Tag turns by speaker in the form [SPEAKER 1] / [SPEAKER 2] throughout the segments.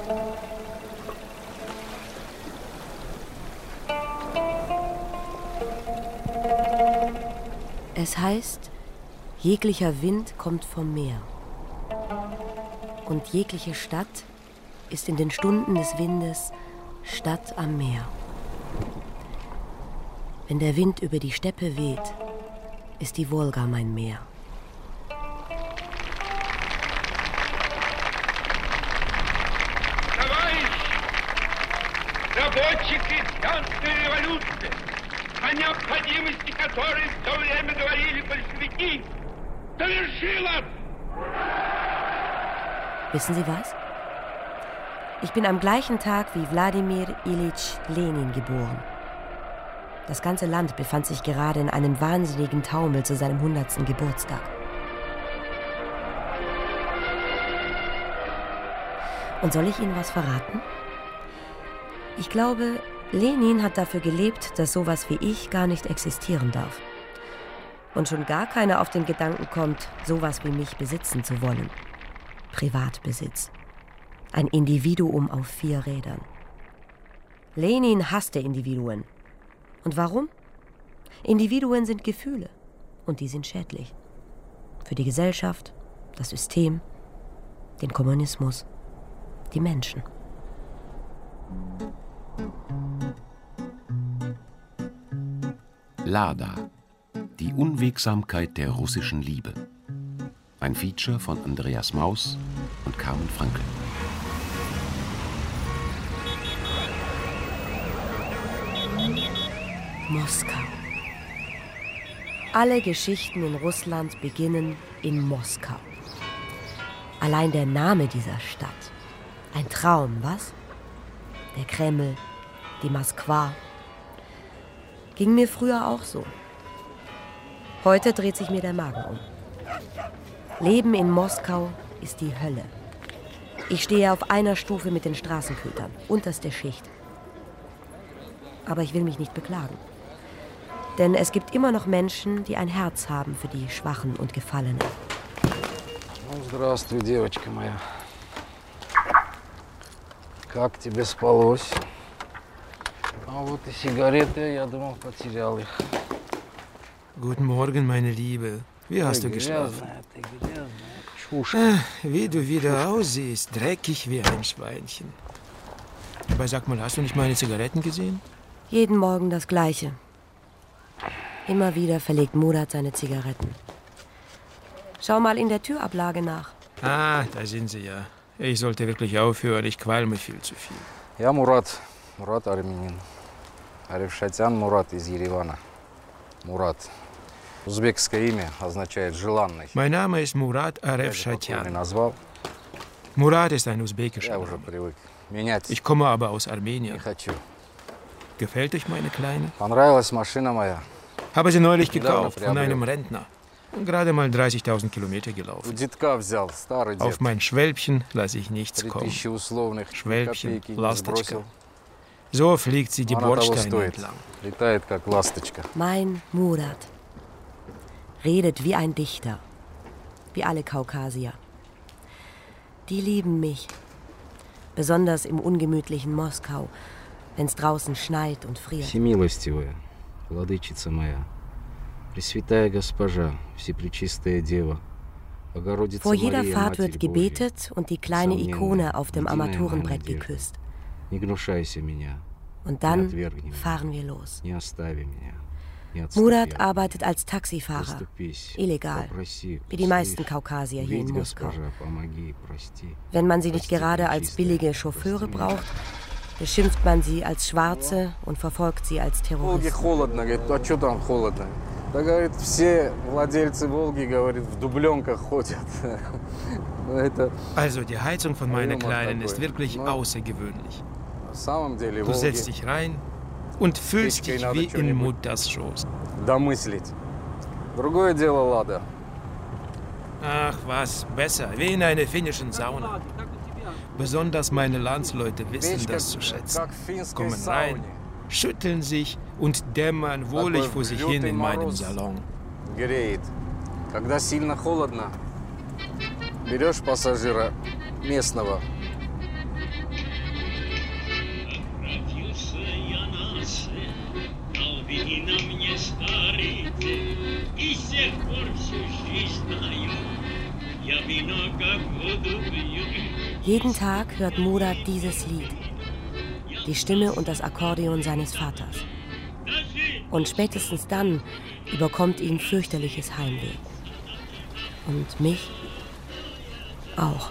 [SPEAKER 1] Es heißt, jeglicher Wind kommt vom Meer. Und jegliche Stadt ist in den Stunden des Windes Stadt am Meer. Wenn der Wind über die Steppe weht, ist die Wolga mein Meer.
[SPEAKER 2] Разработчики Исламской революции, о необходимости которой в то время говорили большевики, совершила!
[SPEAKER 1] Wissen Sie was? Ich bin am gleichen Tag wie Wladimir Ilyich Lenin geboren. Das ganze Land befand sich gerade in einem wahnsinnigen Taumel zu seinem 100. Geburtstag. Und soll ich Ihnen was verraten? Ich glaube, Lenin hat dafür gelebt, dass sowas wie ich gar nicht existieren darf. Und schon gar keiner auf den Gedanken kommt, sowas wie mich besitzen zu wollen. Privatbesitz. Ein Individuum auf 4 Rädern. Lenin hasste Individuen. Und warum? Individuen sind Gefühle. Und die sind schädlich. Für die Gesellschaft, das System, den Kommunismus, die Menschen.
[SPEAKER 3] Lada. Die Unwegsamkeit der russischen Liebe. Ein Feature von Andreas Maus und Carmen Frankl.
[SPEAKER 1] Moskau. Alle Geschichten in Russland beginnen in Moskau. Allein der Name dieser Stadt. Ein Traum, was? Der Kreml, die Moskwa. Ging mir früher auch so. Heute dreht sich mir der Magen um. Leben in Moskau ist die Hölle. Ich stehe auf einer Stufe mit den Straßenkötern, unterste Schicht. Aber ich will mich nicht beklagen. Denn es gibt immer noch Menschen, die ein Herz haben für die Schwachen und Gefallenen.
[SPEAKER 4] Здравствуй, девочка моя. Как тебе спалось? А вот и сигареты, я думал, потерял их.
[SPEAKER 5] Guten Morgen, meine Liebe. Wie hast du geschlafen? Wie du wieder aussiehst, dreckig wie ein Schweinchen. Aber sag mal, hast du nicht meine Zigaretten gesehen?
[SPEAKER 1] Jeden Morgen das Gleiche. Immer wieder verlegt Murat seine Zigaretten. Schau mal in der Türablage nach.
[SPEAKER 5] Ah, da sind sie ja. Ich sollte wirklich aufhören, ich qualme viel zu viel.
[SPEAKER 4] Я Мурат Армянин. Арефшатян Мурат из Еревана. Мурат. Узбекское имя означает желанный.
[SPEAKER 5] Mein Name ist Murat Arefshatian. Murat ist ein usbekischer Name. Ich komme aber aus Armenien. Gefällt euch meine Kleine?
[SPEAKER 4] Понравилась машина моя.
[SPEAKER 5] Habe sie neulich gekauft von einem Rentner. Und gerade mal 30.000 Kilometer gelaufen. Auf mein Schwälbchen lasse ich nichts kommen. Schwälbchen, Lastочка. So fliegt sie die Bordsteine entlang.
[SPEAKER 1] Mein Murat redet wie ein Dichter, wie alle Kaukasier. Die lieben mich, besonders im ungemütlichen Moskau, wenn es draußen schneit und friert.
[SPEAKER 4] Всемилостивая, владычица моя, Пресвятая Госпожа, Всепречистая Дева, Богородица
[SPEAKER 1] Vor jeder
[SPEAKER 4] Мария,
[SPEAKER 1] Fahrt
[SPEAKER 4] Матерь
[SPEAKER 1] wird gebetet und die kleine Ikone auf dem Armaturenbrett geküsst.
[SPEAKER 4] Не гнушайся меня,
[SPEAKER 1] Und dann fahren wir los. Murat arbeitet als Taxifahrer, illegal, wie die meisten Kaukasier hier in Moskau. Wenn man sie nicht gerade als billige Chauffeure braucht, beschimpft man sie als Schwarze und verfolgt sie als Terroristen.
[SPEAKER 4] Да, говорит, все владельцы Волги, говорит, в дубленках ходят.
[SPEAKER 5] Also die Heizung von meiner Kleinen ist wirklich außergewöhnlich. Du setzt dich rein und fühlst dich wie in Mutters Schoß.
[SPEAKER 4] Другое дело, Лада.
[SPEAKER 5] Ach was, besser, wie in einer finnischen Sauna. Besonders meine Landsleute wissen das zu schätzen. Kommen rein, schütteln sich und dämmern wohlig vor sich hin in meinem Salon.
[SPEAKER 4] Греет. Когда сильно холодно, берешь пассажира местного,
[SPEAKER 1] Jeden Tag hört Murat dieses Lied, die Stimme und das Akkordeon seines Vaters. Und spätestens dann überkommt ihn fürchterliches Heimweh. Und mich auch.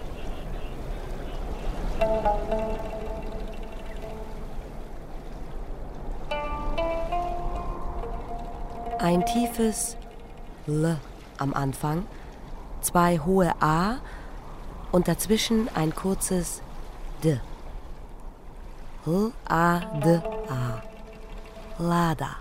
[SPEAKER 1] Ein tiefes L am Anfang, 2 hohe A und dazwischen ein kurzes D. L-A-D-A. Lada.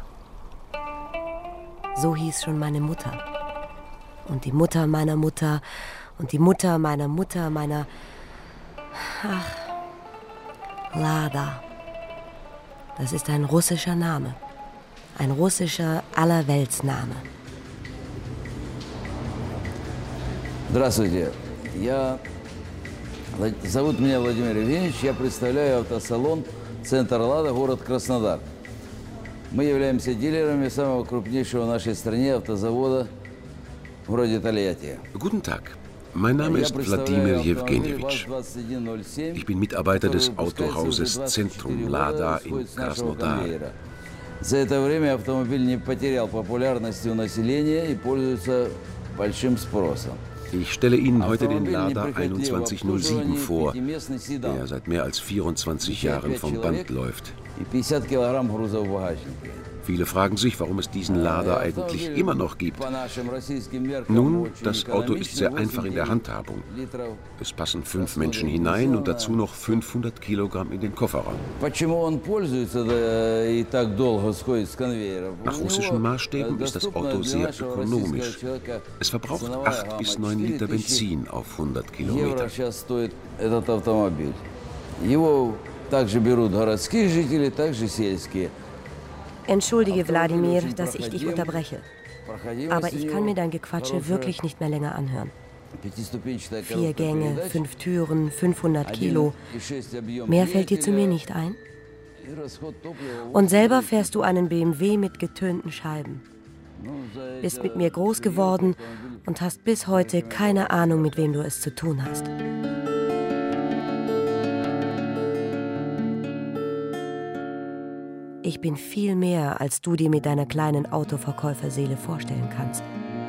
[SPEAKER 1] So hieß schon meine Mutter. Und die Mutter meiner Mutter und die Mutter meiner Mutter meiner... Ach, Lada. Das ist ein russischer Name. Ein russischer Allerweltsname.
[SPEAKER 6] Здравствуйте. Зовут меня Владимир Евгеньевич. Я представляю автосалон «Центр Лада», город Краснодар. Мы являемся дилерами самого крупнейшего в нашей стране автозавода в городе Тольятти.
[SPEAKER 3] Guten Tag. Mein Name ist Wladimir Jewgenjewitsch. Ich bin Mitarbeiter des Autohauses Zentrum Lada in Krasnodar.
[SPEAKER 6] За это время автомобиль не потерял популярности у населения и пользуется большим спросом.
[SPEAKER 3] Ich stelle Ihnen heute den Lada 2107 vor, der seit mehr als 24 Jahren vom Band läuft. Viele fragen sich, warum es diesen Lada eigentlich immer noch gibt. Nun, das Auto ist sehr einfach in der Handhabung. Es passen 5 Menschen hinein und dazu noch 500 Kilogramm in den Kofferraum. Nach russischen Maßstäben ist das Auto sehr ökonomisch. Es verbraucht 8 bis 9 Liter Benzin auf 100 Kilometer.
[SPEAKER 1] Entschuldige, Wladimir, dass ich dich unterbreche. Aber ich kann mir dein Gequatsche wirklich nicht mehr länger anhören. 4 Gänge, 5 Türen, 500 Kilo. Mehr fällt dir zu mir nicht ein? Und selber fährst du einen BMW mit getönten Scheiben. Bist mit mir groß geworden und hast bis heute keine Ahnung, mit wem du es zu tun hast. Ich bin viel mehr, als du dir mit deiner kleinen Autoverkäuferseele vorstellen kannst.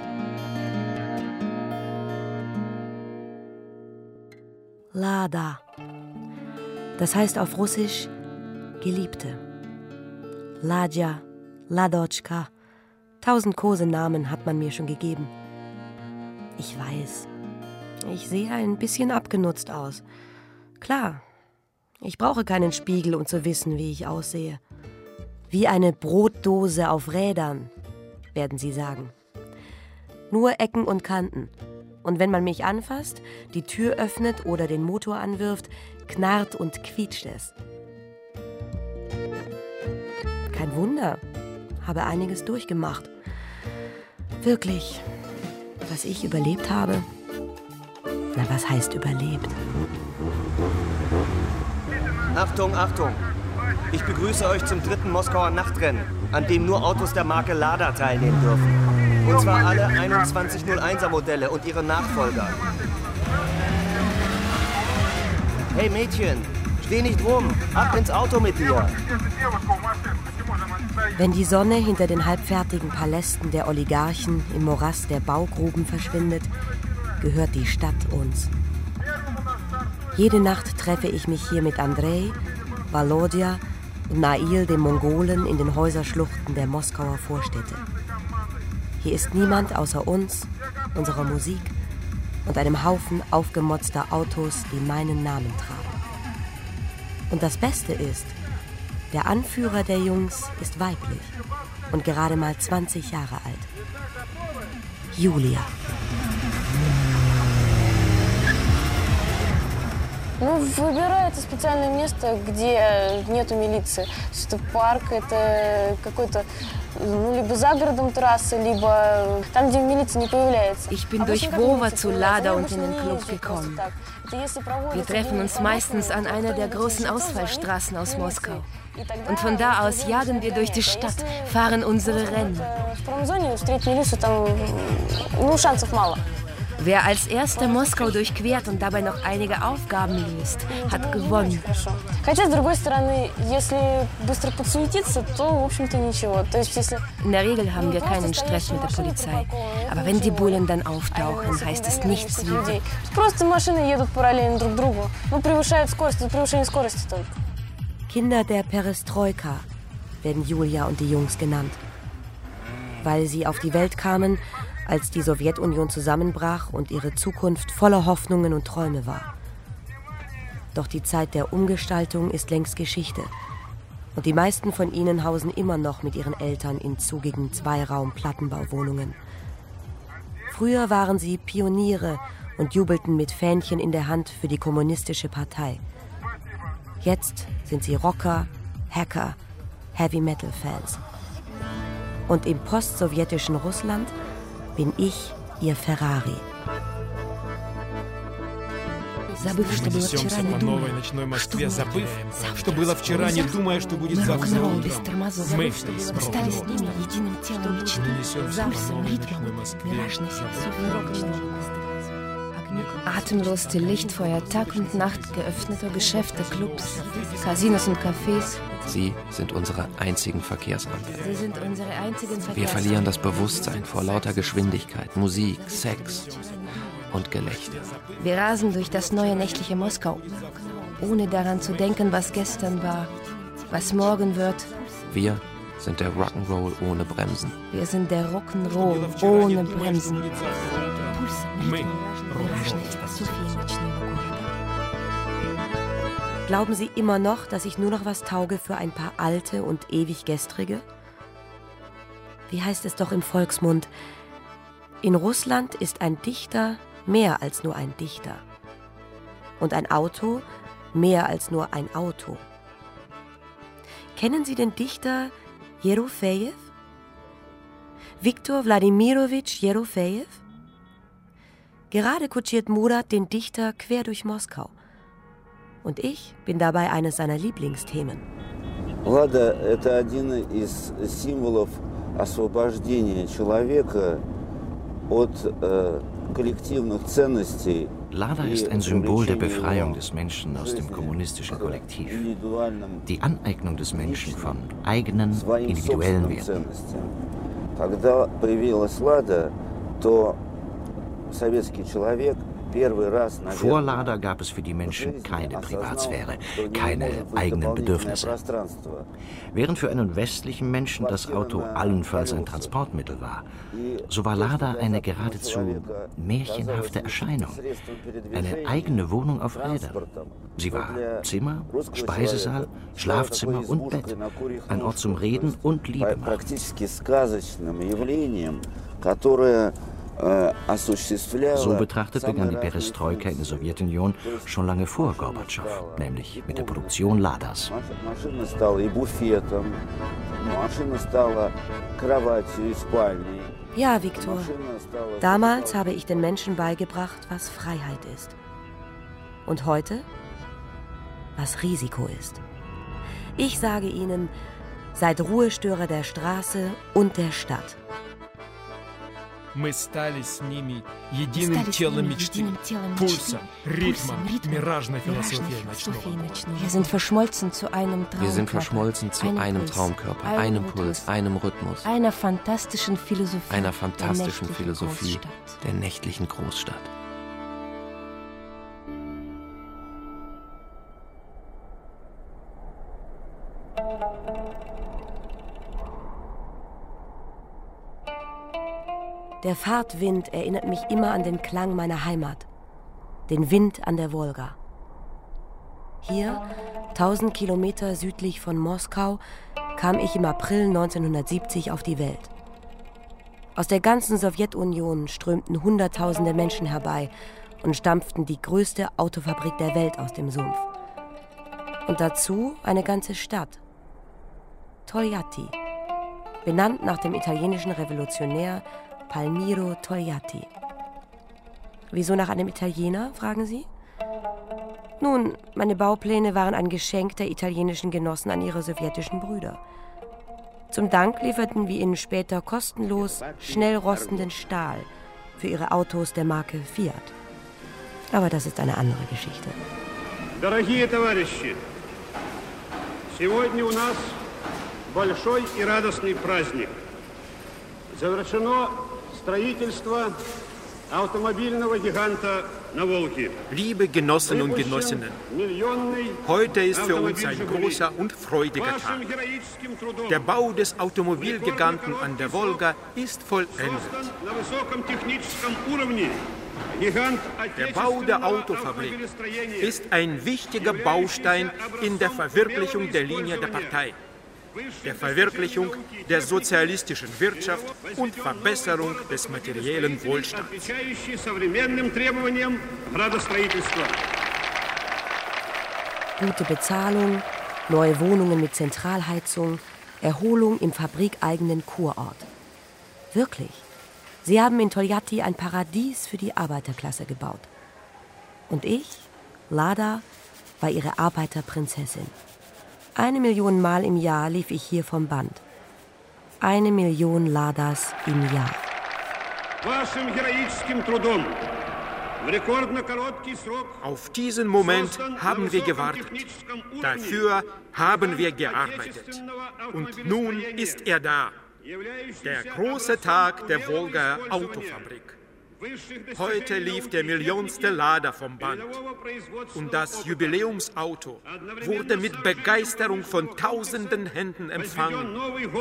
[SPEAKER 1] Lada. Das heißt auf Russisch Geliebte. Ladja, Ladotschka. 1000 Kosenamen hat man mir schon gegeben. Ich weiß, ich sehe ein bisschen abgenutzt aus. Klar, ich brauche keinen Spiegel, um zu wissen, wie ich aussehe. Wie eine Brotdose auf Rädern, werden sie sagen. Nur Ecken und Kanten. Und wenn man mich anfasst, die Tür öffnet oder den Motor anwirft, knarrt und quietscht es. Kein Wunder, habe einiges durchgemacht. Wirklich, was ich überlebt habe? Na, was heißt überlebt?
[SPEAKER 7] Achtung, Achtung! Ich begrüße euch zum 3. Moskauer Nachtrennen, an dem nur Autos der Marke Lada teilnehmen dürfen. Und zwar alle 2101er Modelle und ihre Nachfolger. Hey Mädchen, steh nicht rum, ab ins Auto mit dir!
[SPEAKER 1] Wenn die Sonne hinter den halbfertigen Palästen der Oligarchen im Morast der Baugruben verschwindet, gehört die Stadt uns. Jede Nacht treffe ich mich hier mit Andrei, Volodya und Nail, dem Mongolen, in den Häuserschluchten der Moskauer Vorstädte. Hier ist niemand außer uns, unserer Musik und einem Haufen aufgemotzter Autos, die meinen Namen tragen. Und das Beste ist, der Anführer der Jungs ist weiblich und gerade mal 20 Jahre alt. Julia.
[SPEAKER 8] Ну, выбирается специальное место, где нету милиции. Это парк, это какой-то, либо за городом трассы, либо там, где милиция не появляется.
[SPEAKER 1] Ich bin durch Wowa zu Lada und in den Club gekommen. Wir treffen uns meistens an einer der großen Ausfallstraßen aus Moskau. Und von da aus jagen wir durch die Stadt, fahren unsere Rennen. Wer als erster Moskau durchquert und dabei noch einige Aufgaben löst, hat gewonnen. In der Regel haben wir keinen Stress mit der Polizei. Aber wenn die Bullen dann auftauchen, heißt es nichts wie... Kinder der Perestroika werden Julia und die Jungs genannt. Weil sie auf die Welt kamen, als die Sowjetunion zusammenbrach und ihre Zukunft voller Hoffnungen und Träume war. Doch die Zeit der Umgestaltung ist längst Geschichte. Und die meisten von ihnen hausen immer noch mit ihren Eltern in zugigen Zweiraum-Plattenbauwohnungen. Früher waren sie Pioniere und jubelten mit Fähnchen in der Hand für die kommunistische Partei. Jetzt sind sie Rocker, Hacker, Heavy-Metal-Fans. Und im post-sowjetischen Russland bin ich ihr Ferrari.
[SPEAKER 5] Забыв, что было вчера, не думая, что было вчера, не думая, что будет завтра утром. Мы стали с ними единым телом мечты, пульсом, ритмом, мираж носился в ночного.
[SPEAKER 1] Atemlos die Lichtfeuer Tag und Nacht geöffneter Geschäfte, Clubs, Casinos und Cafés.
[SPEAKER 9] Sie sind unsere einzigen Verkehrsampeln. Wir
[SPEAKER 1] Wir
[SPEAKER 9] verlieren das Bewusstsein vor lauter Geschwindigkeit, Musik, Sex und Gelächter.
[SPEAKER 1] Wir rasen durch das neue nächtliche Moskau, ohne daran zu denken, was gestern war, was morgen wird.
[SPEAKER 9] Wir sind der Rock'n'Roll ohne Bremsen.
[SPEAKER 1] Wir sind der Rock'n'Roll ohne Bremsen. Glauben Sie immer noch, dass ich nur noch was tauge für ein paar alte und ewig Gestrige? Wie heißt es doch im Volksmund? In Russland ist ein Dichter mehr als nur ein Dichter. Und ein Auto mehr als nur ein Auto. Kennen Sie den Dichter Jerofejew? Viktor Wladimirovich Jerofejew? Gerade kutschiert Murat den Dichter quer durch Moskau. Und ich bin dabei eines seiner Lieblingsthemen.
[SPEAKER 10] Lada – это один из символов освобождения человека от коллективных ценностей.
[SPEAKER 9] Lada ist ein Symbol der Befreiung des Menschen aus dem kommunistischen Kollektiv. Die Aneignung des Menschen von eigenen, individuellen Werten.
[SPEAKER 10] Когда появилась Lada, то советский человек
[SPEAKER 9] Vor Lada gab es für die Menschen keine Privatsphäre, keine eigenen Bedürfnisse. Während für einen westlichen Menschen das Auto allenfalls ein Transportmittel war, so war Lada eine geradezu märchenhafte Erscheinung. Eine eigene Wohnung auf Rädern. Sie war Zimmer, Speisesaal, Schlafzimmer und Bett. Ein Ort zum Reden und Liebe machen. So betrachtet begann die Perestroika in der Sowjetunion schon lange vor Gorbatschow, nämlich mit der Produktion Ladas.
[SPEAKER 1] Ja, Viktor. Damals habe ich den Menschen beigebracht, was Freiheit ist. Und heute, was Risiko ist. Ich sage Ihnen, seid Ruhestörer der Straße und der Stadt.
[SPEAKER 5] Мы стали с ними единым телом мечты, пульсом, ритмом, миражной философией ночного.
[SPEAKER 1] Wir sind verschmolzen zu einem
[SPEAKER 9] Traumkörper, einem Puls, einem Rhythmus,
[SPEAKER 1] einer fantastischen Philosophie,
[SPEAKER 9] der nächtlichen Großstadt.
[SPEAKER 1] Der Fahrtwind erinnert mich immer an den Klang meiner Heimat, den Wind an der Wolga. Hier, 1000 Kilometer südlich von Moskau, kam ich im April 1970 auf die Welt. Aus der ganzen Sowjetunion strömten Hunderttausende Menschen herbei, und stampften die größte Autofabrik der Welt aus dem Sumpf. Und dazu eine ganze Stadt. Togliatti, benannt nach dem italienischen Revolutionär Palmiro Togliatti. Wieso nach einem Italiener, fragen Sie? Nun, meine Baupläne waren ein Geschenk der italienischen Genossen an ihre sowjetischen Brüder. Zum Dank lieferten wir ihnen später kostenlos schnell rostenden Stahl für ihre Autos der Marke Fiat. Aber das ist eine andere Geschichte.
[SPEAKER 2] Дорогие товарищи, сегодня у нас большой и радостный праздник. Завершено строительство автомобильного гиганта на Волге.
[SPEAKER 5] Liebe Genossen und Genossinnen, heute ist für uns ein großer und freudiger Tag. Der Bau des Automobilgiganten an der Wolga ist vollendet. Der Bau der Autofabrik ist ein wichtiger Baustein in der Verwirklichung der Linie der Partei, der Verwirklichung der sozialistischen Wirtschaft und Verbesserung des materiellen Wohlstands.
[SPEAKER 1] Gute Bezahlung, neue Wohnungen mit Zentralheizung, Erholung im fabrikeigenen Kurort. Wirklich, sie haben in Togliatti ein Paradies für die Arbeiterklasse gebaut. Und ich, Lada, war ihre Arbeiterprinzessin. 1 Million Mal im Jahr lief ich hier vom Band. 1 Million Ladas im Jahr.
[SPEAKER 5] Auf diesen Moment haben wir gewartet. Dafür haben wir gearbeitet. Und nun ist er da. Der große Tag der Wolga Autofabrik. Heute lief der millionste Lader vom Band. Und das Jubiläumsauto wurde mit Begeisterung von tausenden Händen empfangen.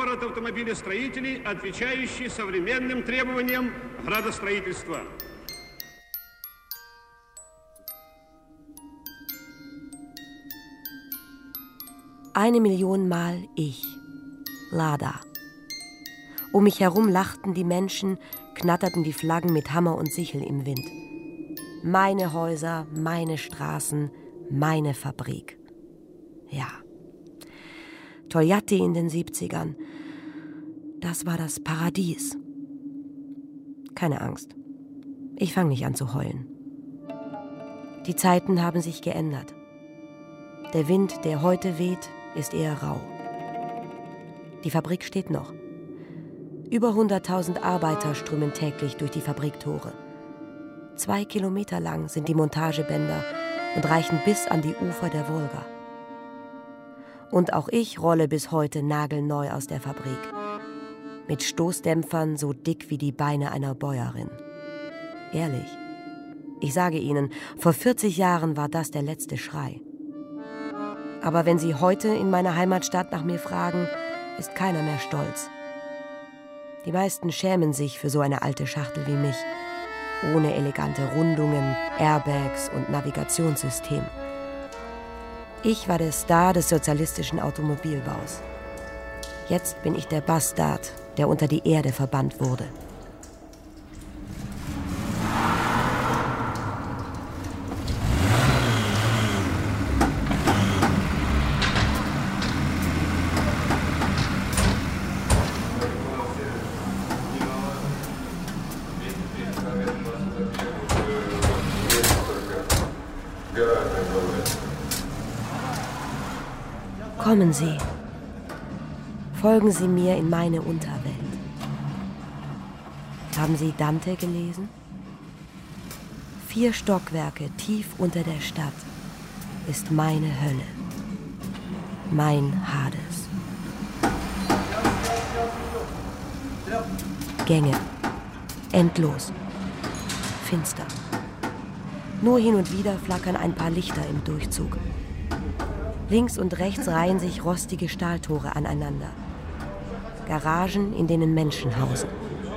[SPEAKER 1] Eine Million Mal ich, Lada. Um mich herum lachten die Menschen, knatterten die Flaggen mit Hammer und Sichel im Wind. Meine Häuser, meine Straßen, meine Fabrik. Ja. Togliatti in den 70ern. Das war das Paradies. Keine Angst. Ich fange nicht an zu heulen. Die Zeiten haben sich geändert. Der Wind, der heute weht, ist eher rau. Die Fabrik steht noch. Über 100.000 Arbeiter strömen täglich durch die Fabriktore. 2 Kilometer lang sind die Montagebänder und reichen bis an die Ufer der Wolga. Und auch ich rolle bis heute nagelneu aus der Fabrik. Mit Stoßdämpfern so dick wie die Beine einer Bäuerin. Ehrlich, ich sage Ihnen, vor 40 Jahren war das der letzte Schrei. Aber wenn Sie heute in meiner Heimatstadt nach mir fragen, ist keiner mehr stolz. Die meisten schämen sich für so eine alte Schachtel wie mich, ohne elegante Rundungen, Airbags und Navigationssystem. Ich war der Star des sozialistischen Automobilbaus. Jetzt bin ich der Bastard, der unter die Erde verbannt wurde. Kommen Sie, folgen Sie mir in meine Unterwelt. Haben Sie Dante gelesen? 4 Stockwerke tief unter der Stadt ist meine Hölle, mein Hades. Gänge, endlos, finster. Nur hin und wieder flackern ein paar Lichter im Durchzug. Links und rechts reihen sich rostige Stahltore aneinander. Garagen, in denen Menschen hausen.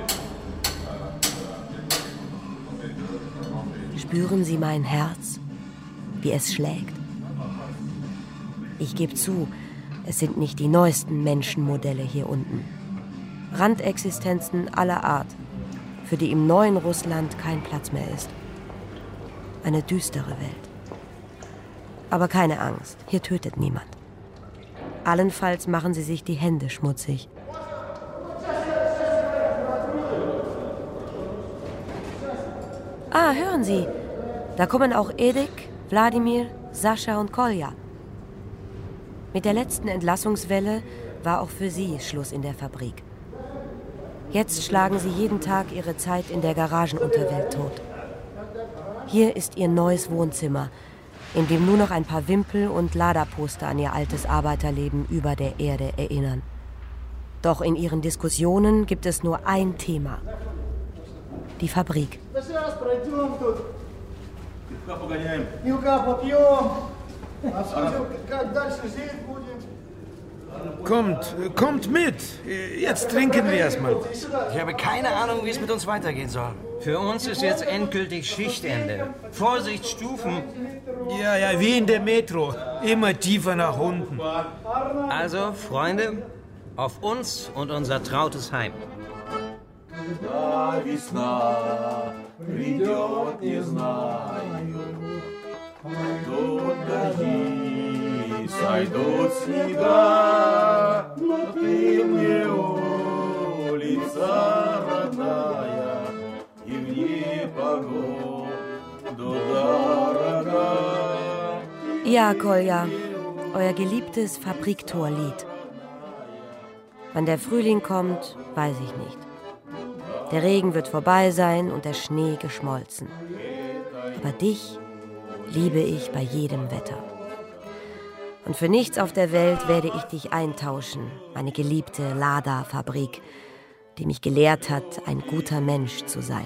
[SPEAKER 1] Spüren Sie mein Herz, wie es schlägt? Ich gebe zu, es sind nicht die neuesten Menschenmodelle hier unten. Randexistenzen aller Art, für die im neuen Russland kein Platz mehr ist. Eine düstere Welt. Aber keine Angst, hier tötet niemand. Allenfalls machen sie sich die Hände schmutzig. Ah, hören Sie, da kommen auch Edik, Wladimir, Sascha und Kolja. Mit der letzten Entlassungswelle war auch für sie Schluss in der Fabrik. Jetzt schlagen sie jeden Tag ihre Zeit in der Garagenunterwelt tot. Hier ist ihr neues Wohnzimmer, in dem nur noch ein paar Wimpel und Lada-Poster an ihr altes Arbeiterleben über der Erde erinnern. Doch in ihren Diskussionen gibt es nur ein Thema: die Fabrik.
[SPEAKER 5] Kommt mit. Jetzt trinken wir erstmal was.
[SPEAKER 9] Ich habe keine Ahnung, wie es mit uns weitergehen soll.
[SPEAKER 11] Für uns ist jetzt endgültig Schichtende. Vorsichtsstufen.
[SPEAKER 5] Ja, wie in der Metro. Immer tiefer nach unten.
[SPEAKER 11] Also, Freunde, auf uns und unser trautes Heim.
[SPEAKER 12] Сойдут снега, но ты мне улица родная, и в непогоду дорога.
[SPEAKER 1] Ja, Kolja, euer geliebtes Fabriktorlied. Wann der Frühling kommt, weiß ich nicht. Der Regen wird vorbei sein und der Schnee geschmolzen. Aber dich liebe ich bei jedem Wetter. Und für nichts auf der Welt werde ich dich eintauschen, meine geliebte Lada-Fabrik, die mich gelehrt hat, ein guter Mensch zu sein.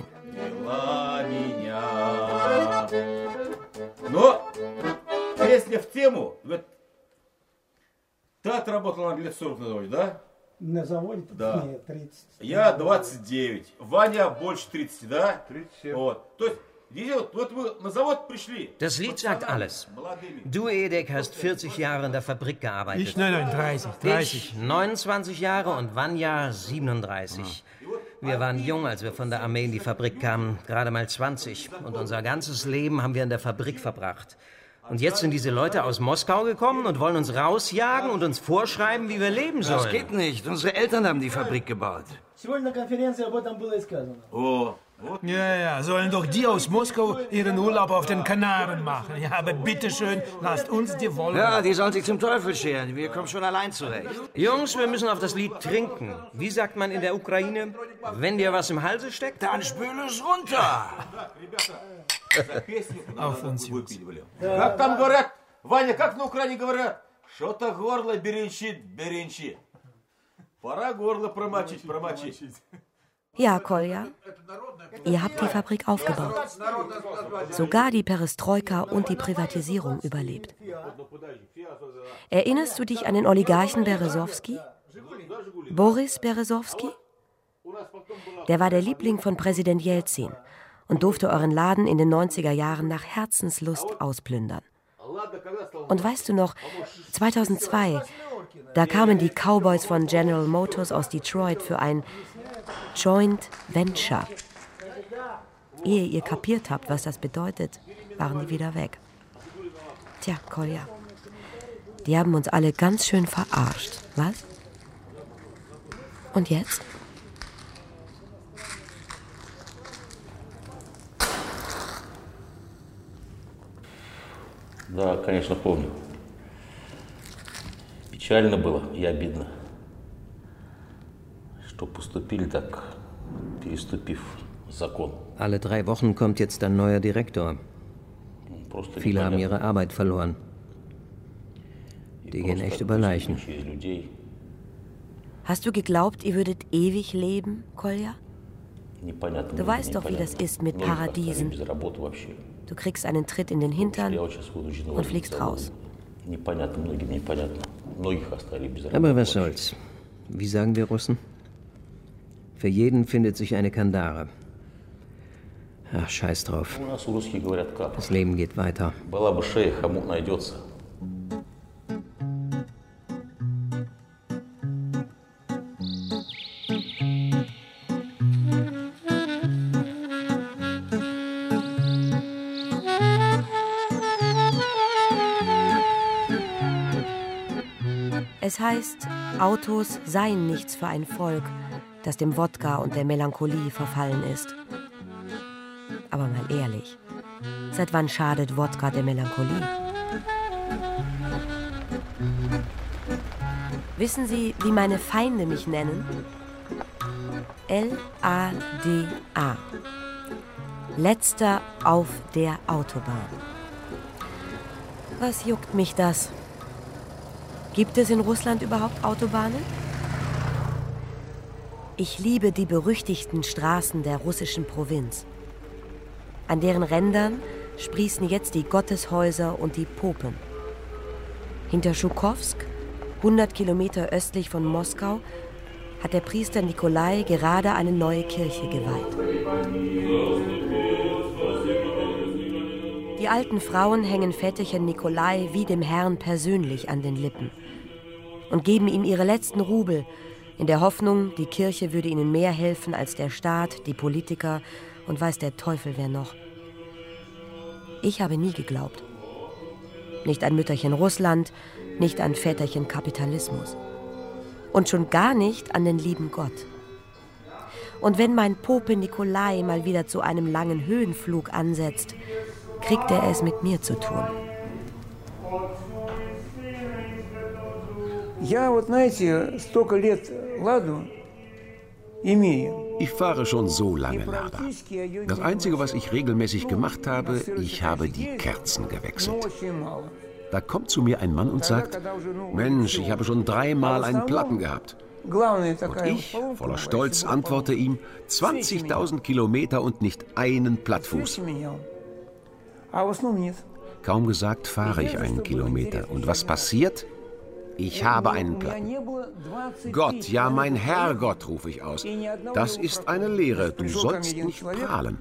[SPEAKER 12] Но, если в тему, ты отработал лет 40 на заводе, да?
[SPEAKER 13] На заводе?
[SPEAKER 12] Да.
[SPEAKER 13] Нет, 30.
[SPEAKER 12] Я 29. Ваня больше 30, да? 37. Вот. То есть, вот вы на завод пришли.
[SPEAKER 11] Das Lied sagt alles. Du, Edek, hast 40 Jahre in der Fabrik gearbeitet.
[SPEAKER 5] Ich 30.
[SPEAKER 11] Ich 29 Jahre und Vanja 37. Wir waren jung, als wir von der Armee in die Fabrik kamen, gerade mal 20. Und unser ganzes Leben haben wir in der Fabrik verbracht. Und jetzt sind diese Leute aus Moskau gekommen und wollen uns rausjagen und uns vorschreiben, wie wir leben sollen.
[SPEAKER 9] Das geht nicht. Unsere Eltern haben die Fabrik gebaut.
[SPEAKER 13] Сегодня на конференции об этом было и сказано.
[SPEAKER 12] О,
[SPEAKER 5] Ja, sollen doch die aus Moskau ihren Urlaub auf den Kanaren machen. Ja, aber bitteschön, lasst uns die Wolle.
[SPEAKER 9] Ja, die sollen sich zum Teufel scheren. Wir kommen schon allein zurecht.
[SPEAKER 11] Jungs, wir müssen auf das Lied trinken. Wie sagt man in der Ukraine? Wenn dir was im Halse steckt,
[SPEAKER 9] dann spül es runter.
[SPEAKER 5] Auf uns, Jungs.
[SPEAKER 12] Как там говорят, Ваня, как на Украине говорят? Что-то горло беренчит. Пора горло промочить.
[SPEAKER 1] Ja, Kolja, ihr habt die Fabrik aufgebaut. Sogar die Perestroika und die Privatisierung überlebt. Erinnerst du dich an den Oligarchen Berezowski? Boris Berezowski? Der war der Liebling von Präsident Jelzin und durfte euren Laden in den 90er Jahren nach Herzenslust ausplündern. Und weißt du noch, 2002, da kamen die Cowboys von General Motors aus Detroit für ein Joint Venture. Ehe ihr kapiert habt, was das bedeutet, waren die wieder weg. Tja, Kolja, die haben uns alle ganz schön verarscht, was? Und jetzt?
[SPEAKER 14] Да, конечно, помню. Печально было и обидно, что поступили так, переступив закон.
[SPEAKER 11] Alle 3 Wochen kommt jetzt ein neuer Direktor. Viele haben ihre Arbeit verloren. Die gehen echt über Leichen.
[SPEAKER 1] Hast du geglaubt, ihr würdet ewig leben, Kolja? Du weißt doch, wie das ist mit Paradiesen. Du kriegst einen Tritt in den Hintern und fliegst raus.
[SPEAKER 11] Aber was soll's? Wie sagen wir Russen? Für jeden findet sich eine Kandare. Ach, scheiß drauf. Das Leben geht weiter.
[SPEAKER 1] Es heißt, Autos seien nichts für ein Volk, das dem Wodka und der Melancholie verfallen ist. Aber mal ehrlich, seit wann schadet Wodka der Melancholie? Wissen Sie, wie meine Feinde mich nennen? LADA. Letzter auf der Autobahn. Was juckt mich das? Gibt es in Russland überhaupt Autobahnen? Ich liebe die berüchtigten Straßen der russischen Provinz. An deren Rändern sprießen jetzt die Gotteshäuser und die Popen. Hinter Schukowsk, 100 Kilometer östlich von Moskau, hat der Priester Nikolai gerade eine neue Kirche geweiht. Die alten Frauen hängen Väterchen Nikolai wie dem Herrn persönlich an den Lippen und geben ihm ihre letzten Rubel, in der Hoffnung, die Kirche würde ihnen mehr helfen als der Staat, die Politiker und weiß der Teufel wer noch. Ich habe nie geglaubt. Nicht an Mütterchen Russland, nicht an Väterchen Kapitalismus. Und schon gar nicht an den lieben Gott. Und wenn mein Pope Nikolai mal wieder zu einem langen Höhenflug ansetzt, kriegt er es mit mir zu tun.
[SPEAKER 3] Ich fahre schon so lange Lada. Das Einzige, was ich regelmäßig gemacht habe, ich habe die Kerzen gewechselt. Da kommt zu mir ein Mann und sagt, Mensch, ich habe schon 3-mal einen Platten gehabt. Und ich, voller Stolz, antworte ihm, 20.000 Kilometer und nicht einen Plattfuß. Kaum gesagt, fahre ich einen Kilometer. Und was passiert? Ich habe einen Platten. Gott, ja mein Herrgott, rufe ich aus. Das ist eine Lehre, du sollst nicht prahlen.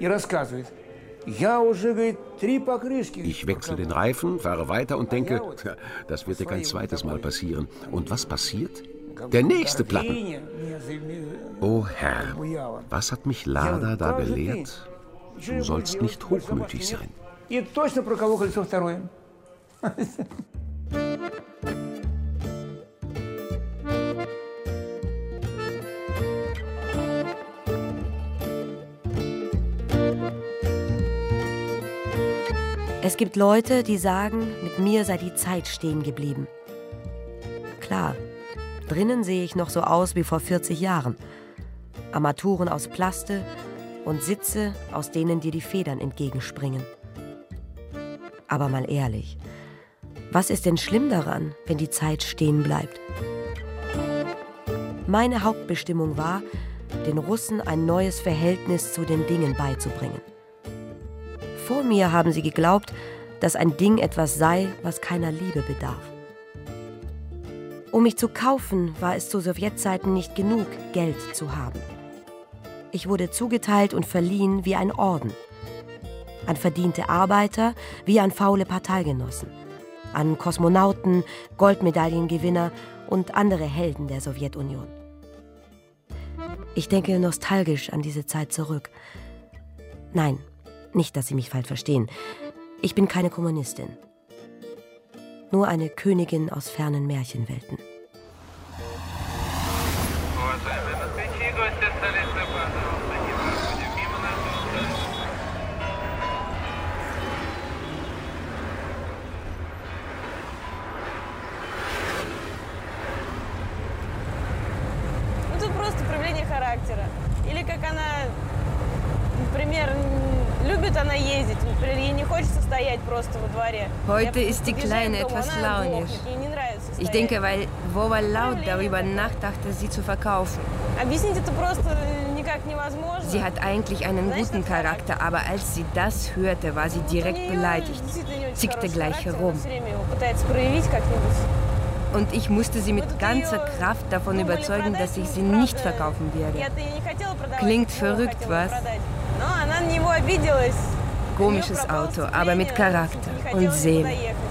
[SPEAKER 3] Ich wechsle den Reifen, fahre weiter und denke, das wird ja kein zweites Mal passieren. Und was passiert? Der nächste Platten. O Herr, was hat mich Lada da gelehrt? Du sollst nicht hochmütig sein.
[SPEAKER 1] Es gibt Leute, die sagen, mit mir sei die Zeit stehen geblieben. Klar, drinnen sehe ich noch so aus wie vor 40 Jahren. Armaturen aus Plaste und Sitze, aus denen dir die Federn entgegenspringen. Aber mal ehrlich, was ist denn schlimm daran, wenn die Zeit stehen bleibt? Meine Hauptbestimmung war, den Russen ein neues Verhältnis zu den Dingen beizubringen. Vor mir haben sie geglaubt, dass ein Ding etwas sei, was keiner Liebe bedarf. Um mich zu kaufen, war es zu Sowjetzeiten nicht genug, Geld zu haben. Ich wurde zugeteilt und verliehen wie ein Orden. An verdiente Arbeiter wie an faule Parteigenossen. An Kosmonauten, Goldmedaillengewinner und andere Helden der Sowjetunion. Ich denke nostalgisch an diese Zeit zurück. Nein, nicht, dass Sie mich falsch verstehen. Ich bin keine Kommunistin. Nur eine Königin aus fernen Märchenwelten.
[SPEAKER 8] Это просто проявление характера. Или как она, например, любит она ездить, например, ей не хочется стоять просто во dворе.
[SPEAKER 15] Heute ist die Kleine etwas launisch. Ich denke, weil Wova laut darüber nachdachte, sie zu verkaufen. Sie hat eigentlich einen guten Charakter, aber als sie das hörte, war sie direkt beleidigt, zickte gleich herum. Und ich musste sie mit ganzer Kraft davon überzeugen, dass ich sie nicht verkaufen werde. Klingt verrückt, was? Komisches Auto, aber mit Charakter und Seele.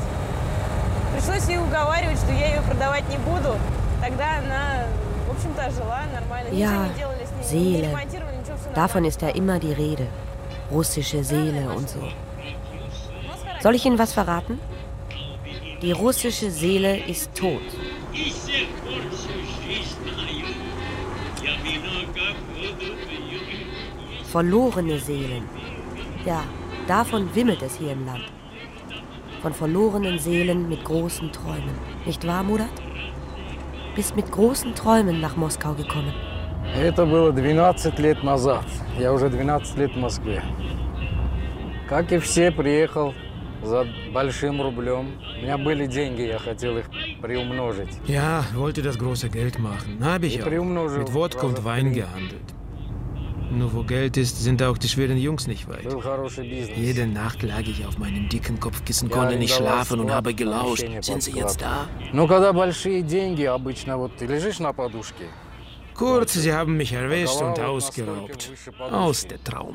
[SPEAKER 1] Ja, Seele. Davon ist ja immer die Rede. Russische Seele und so. Soll ich Ihnen was verraten? Die russische Seele ist tot. Verlorene Seelen. Ja, davon wimmelt es hier im Land. Von verlorenen Seelen mit großen Träumen. Nicht wahr, Murat? Bist mit großen Träumen nach Moskau gekommen.
[SPEAKER 4] Это было 12 лет назад. Я уже 12 лет в Москве. Как и все, приехал за большим рублем. У меня были деньги, я хотел их приумножить.
[SPEAKER 5] Ja, wollte das große Geld machen. Habe ich auch. Mit Wodka und Wein gehandelt. Nur wo Geld ist, sind auch die schweren Jungs nicht weit. Jede Nacht lag ich auf meinem dicken Kopfkissen, konnte nicht schlafen und habe gelauscht. Sind sie jetzt da?
[SPEAKER 4] Ну, когда большие деньги, обычно вот ты лежишь на подушке.
[SPEAKER 5] Kurz, sie haben mich erwischt und ausgeraubt. Aus der Traum.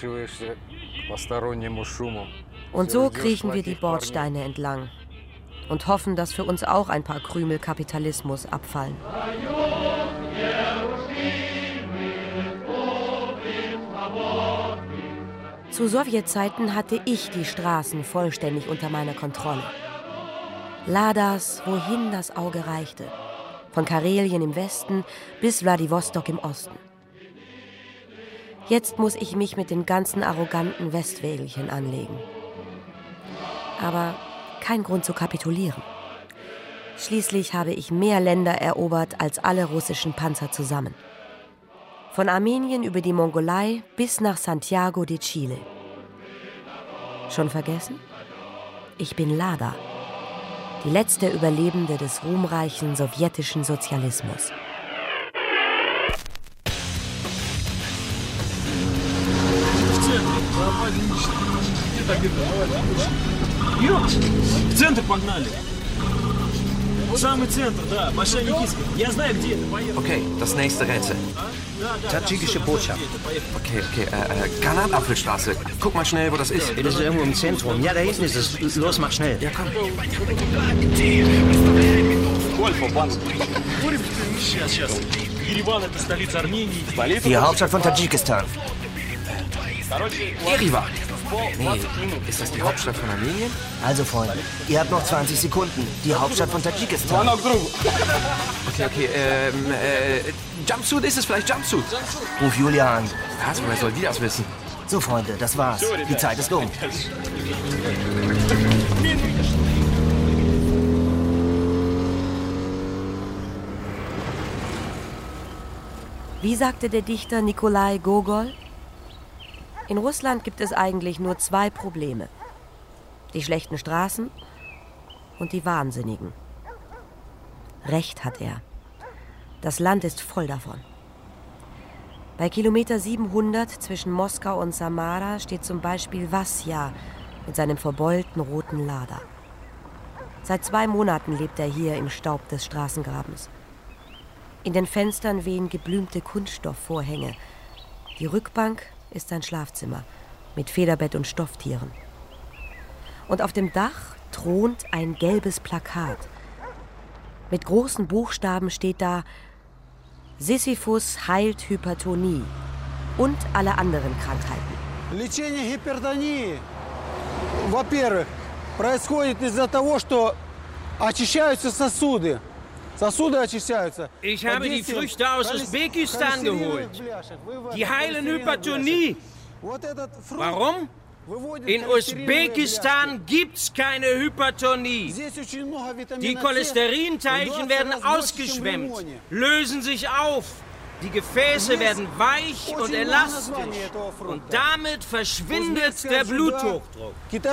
[SPEAKER 1] Und so kriechen wir die Bordsteine entlang und hoffen, dass für uns auch ein paar Krümel Kapitalismus abfallen. Zu Sowjetzeiten hatte ich die Straßen vollständig unter meiner Kontrolle. Ladas, wohin das Auge reichte. Von Karelien im Westen bis Wladiwostok im Osten. Jetzt muss ich mich mit den ganzen arroganten Westwägelchen anlegen. Aber kein Grund zu kapitulieren. Schließlich habe ich mehr Länder erobert als alle russischen Panzer zusammen. Von Armenien über die Mongolei bis nach Santiago de Chile. Schon vergessen? Ich bin Lada. Die letzte Überlebende des ruhmreichen sowjetischen Sozialismus.
[SPEAKER 16] В центр погнали. Самый центр, да. Большая Никитская. Я знаю, где это. Поехали.
[SPEAKER 9] Okay, das nächste Rätsel. Tadschikische Botschaft. Okay. Granatapfelstraße. Guck mal schnell, wo das ist.
[SPEAKER 11] Das ist irgendwo im Zentrum. Ja, da hinten ist es. Los, mach schnell.
[SPEAKER 9] Ja, komm.
[SPEAKER 7] Die Hauptstadt von Tadschikistan.
[SPEAKER 9] Erivan. Nee, ist das die Hauptstadt von Armenien?
[SPEAKER 7] Also, Freunde, ihr habt noch 20 Sekunden. Die Hauptstadt von Tadschikistan.
[SPEAKER 9] Okay. Jumpsuit ist es vielleicht, Jumpsuit.
[SPEAKER 7] Ruf Julia an.
[SPEAKER 9] Was? Woher soll die das wissen?
[SPEAKER 7] So, Freunde, das war's. Die Zeit ist um.
[SPEAKER 1] Wie sagte der Dichter Nikolai Gogol? In Russland gibt es eigentlich nur zwei Probleme. Die schlechten Straßen und die Wahnsinnigen. Recht hat er. Das Land ist voll davon. Bei Kilometer 700 zwischen Moskau und Samara steht zum Beispiel Vasja mit seinem verbeulten roten Lada. Seit 2 Monaten lebt er hier im Staub des Straßengrabens. In den Fenstern wehen geblümte Kunststoffvorhänge. Die Rückbank ist sein Schlafzimmer mit Federbett und Stofftieren. Und auf dem Dach thront ein gelbes Plakat. Mit großen Buchstaben steht da: Sisyphus heilt Hypertonie und alle anderen Krankheiten.
[SPEAKER 13] Лечение гипертонии, во-первых, происходит из-за того, что очищаются сосуды.
[SPEAKER 5] Ich habe die Früchte aus Usbekistan geholt. Die heilen Hypertonie. Warum? In Usbekistan gibt's keine Hypertonie. Die Cholesterinteilchen werden ausgeschwemmt, lösen sich auf. Die Gefäße werden weich und elastisch. Und damit verschwindet der Bluthochdruck.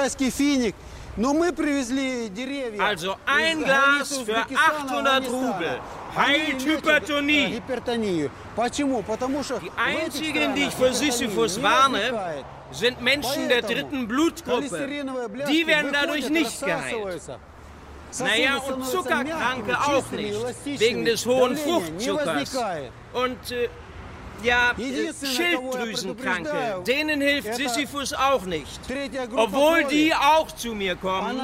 [SPEAKER 5] Also ein Glas für 800 Rubel heilt Hypertonie. Die einzigen, die ich für Sisyphus warne, sind Menschen der 3. Blutgruppe. Die werden dadurch nicht geheilt. Naja, und Zuckerkranke auch nicht, wegen des hohen Fruchtzuckers. Und Schilddrüsenkranke, denen hilft Sisyphus auch nicht. Obwohl die auch zu mir kommen.